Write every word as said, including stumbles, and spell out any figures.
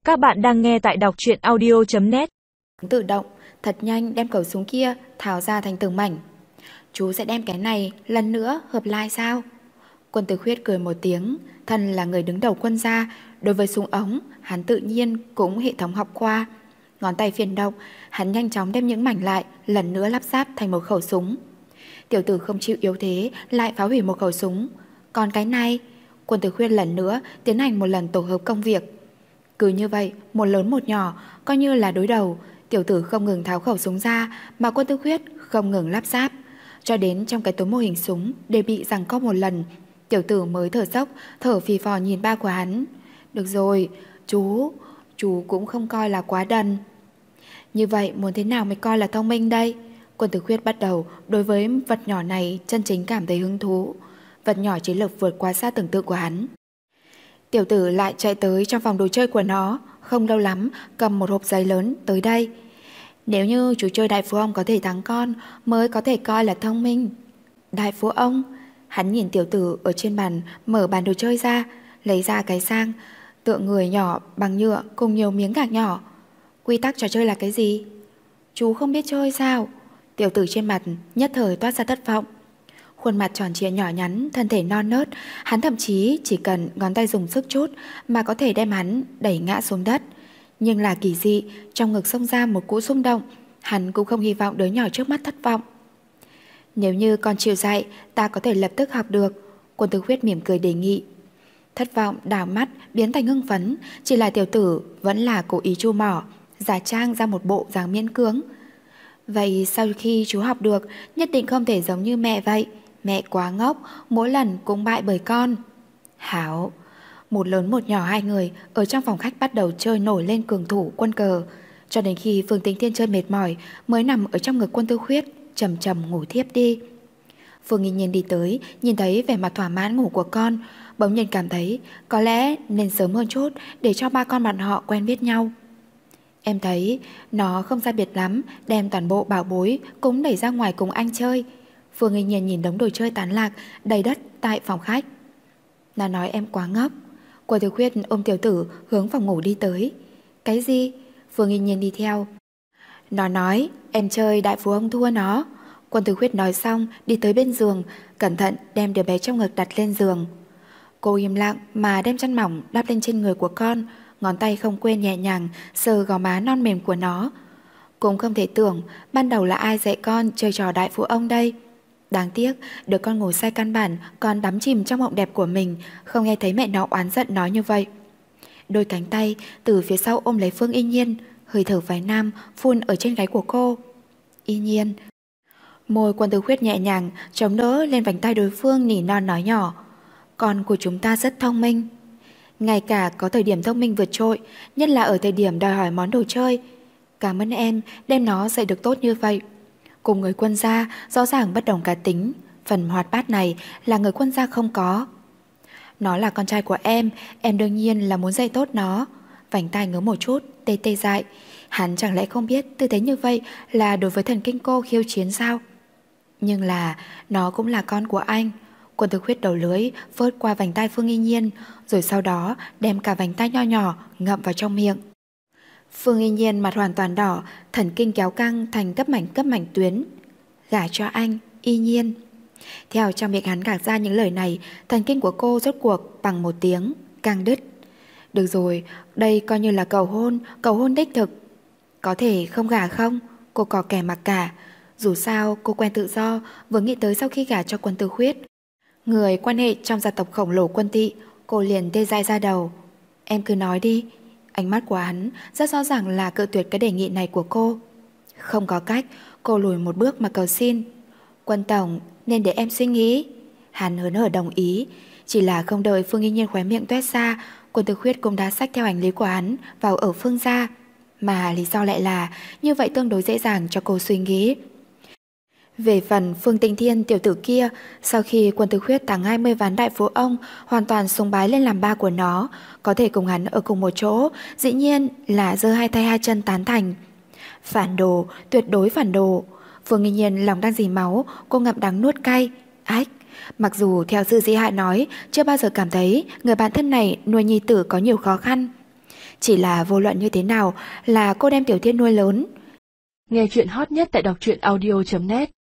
Các bạn đang nghe tại đọc truyện audio chấm net. Tự động, thật nhanh đem khẩu súng kia tháo ra thành từng mảnh. Chú sẽ đem cái này lần nữa hợp lại sao? Quân Tử Khuyết cười một tiếng. Thân là người đứng đầu quân gia, đối với súng ống hắn tự nhiên cũng hệ thống học qua. Ngón tay phiền động, hắn nhanh chóng đem những mảnh lại lần nữa lắp ráp thành một khẩu súng. Tiểu tử không chịu yếu thế lại phá hủy một khẩu súng. Còn cái này, Quân Tử Khuyết lần nữa tiến hành một lần tổ hợp công việc. Cứ như vậy, một lớn một nhỏ, coi như là đối đầu. Tiểu tử không ngừng tháo khẩu súng ra, mà Quân Tử Khuyết không ngừng lắp ráp, cho đến trong cái túi mô hình súng đều bị giằng co một lần. Tiểu tử mới thở dốc, thở phì phò nhìn ba của hắn. Được rồi, chú, chú cũng không coi là quá đần. Như vậy muốn thế nào mới coi là thông minh đây? Quân Tử Khuyết bắt đầu đối với vật nhỏ này chân chính cảm thấy hứng thú. Vật nhỏ chiến lược vượt quá xa tưởng tượng của hắn. Tiểu tử lại chạy tới trong phòng đồ chơi của nó, không lâu lắm cầm một hộp giấy lớn tới đây. Nếu như chú chơi đại phú ông có thể thắng con mới có thể coi là thông minh. Đại phú ông? Hắn nhìn tiểu tử ở trên bàn, mở bàn đồ chơi ra, lấy ra cái sang, tượng người nhỏ bằng nhựa cùng nhiều miếng gạc nhỏ. Quy tắc trò chơi là cái gì? Chú không biết chơi sao? Tiểu tử trên mặt nhất thời toát ra thất vọng. Khuôn mặt tròn trịa nhỏ nhắn, thân thể non nớt, hắn thậm chí chỉ cần ngón tay dùng sức chút mà có thể đem hắn đẩy ngã xuống đất. Nhưng là kỳ dị, trong ngực xông ra một cú xung động, hắn cũng không hy vọng đứa nhỏ trước mắt thất vọng. Nếu như con chịu dạy, ta có thể lập tức học được. Quân Tử Khuyết mỉm cười đề nghị. Thất vọng đảo mắt biến thành hưng phấn, chỉ là tiểu tử vẫn là cố ý chu mỏ, giả trang ra một bộ dáng miễn cưỡng. Vậy sau khi chú học được, nhất định không thể giống như mẹ vậy. Mẹ quá ngốc, mỗi lần cũng bại bởi con. Hảo. Một lớn một nhỏ hai người ở trong phòng khách bắt đầu chơi nổi lên cường thủ quân cờ, cho đến khi Phương Tính Thiên chơi mệt mỏi mới nằm ở trong ngực Quân Tử Khuyết trầm trầm ngủ thiếp đi. Phương Nghi Nhiên đi tới, nhìn thấy vẻ mặt thỏa mãn ngủ của con, bỗng nhiên cảm thấy có lẽ nên sớm hơn chút để cho ba con bọn họ quen biết nhau. Em thấy nó không ra biệt lắm, đem toàn bộ bảo bối cũng đẩy ra ngoài cùng anh chơi. Phương Nghi Nhiên nhìn đống đồ chơi tán lạc đầy đất tại phòng khách. Nó nói em quá ngốc. Quân Tử Khuyết ôm tiểu tử hướng phòng ngủ đi tới. Cái gì? Phương Nghi Nhiên đi theo. Nó nói em chơi đại phú ông thua nó. Quân Tử Khuyết nói xong đi tới bên giường, cẩn thận đem đứa bé trong ngực đặt lên giường. Cô im lặng mà đem chăn mỏng đắp lên trên người của con, ngón tay không quên nhẹ nhàng sờ gò má non mềm của nó. Cũng không thể tưởng ban đầu là ai dạy con chơi trò đại phú ông đây. Đáng tiếc đứa con ngủ say căn bản còn đắm chìm trong mộng đẹp của mình, không nghe thấy mẹ nó oán giận nói như vậy. Đôi cánh tay từ phía sau ôm lấy Phương Y Nhiên, hơi thở phái nam phun ở trên gáy của cô. Y Nhiên. Môi Quân Tử Khuyết nhẹ nhàng chống đỡ lên vành tay đối phương, nỉ non nói nhỏ. Con của chúng ta rất thông minh. Ngay cả có thời điểm thông minh vượt trội, nhất là ở thời điểm đòi hỏi món đồ chơi. Cảm ơn em đem nó dạy được tốt như vậy. Cùng người Quân gia rõ ràng bất đồng cá tính, phần hoạt bát này là người Quân gia không có. Nó là con trai của em, em đương nhiên là muốn dạy tốt nó. Vành tai ngứa một chút, tê tê dại. Hắn chẳng lẽ không biết tư thế như vậy là đối với thần kinh cô khiêu chiến sao? Nhưng là nó cũng là con của anh. Quân Tử Khuyết đầu lưỡi vớt qua vành tai Phương Y Nhiên, rồi sau đó đem cả vành tai nho nhỏ ngậm vào trong miệng. Phương Y Nhiên mặt hoàn toàn đỏ, thần kinh kéo căng thành cấp mảnh cấp mảnh tuyến. Gả cho anh, Y Nhiên. Theo trong miệng hắn gạt ra những lời này, thần kinh của cô rốt cuộc bằng một tiếng căng đứt. Được rồi, đây coi như là cầu hôn, cầu hôn đích thực. Có thể không gả không? Cô có kẻ mặc cả. Dù sao cô quen tự do, vừa nghĩ tới sau khi gả cho Quân Tử Khuyết, người quan hệ trong gia tộc khổng lồ Quân Tị, cô liền tê dại ra đầu. Em cứ nói đi. Ánh mắt của hắn rất rõ ràng là cự tuyệt cái đề nghị này của cô. Không có cách, cô lùi một bước mà cầu xin. Quân tổng, nên để em suy nghĩ. Hắn hớn hở đồng ý. Chỉ là không đợi Phương Y Nhiên khóe miệng toét ra, Quân Tử Khuyết cũng đã xách theo hành lý của hắn vào ở Phương gia. Mà lý do lại là như vậy tương đối dễ dàng cho cô suy nghĩ. Về phần Phương Tĩnh Thiên tiểu tử kia, sau khi Quân Tử Khuyết tặng hai mươi ván đại phú ông, hoàn toàn sùng bái lên làm ba của nó, có thể cùng hắn ở cùng một chỗ, dĩ nhiên là giơ hai tay hai chân tán thành. Phản đồ, tuyệt đối phản đồ. Phương Y Nhiên lòng đang dì máu, cô ngậm đắng nuốt cay. Ách, mặc dù theo sư Dĩ Hại nói chưa bao giờ cảm thấy người bạn thân này nuôi nhi tử có nhiều khó khăn, Chỉ là vô luận như thế nào là cô đem Tiểu Thiên nuôi lớn. Nghe chuyện hot nhất tại đọc truyện audio chấm net.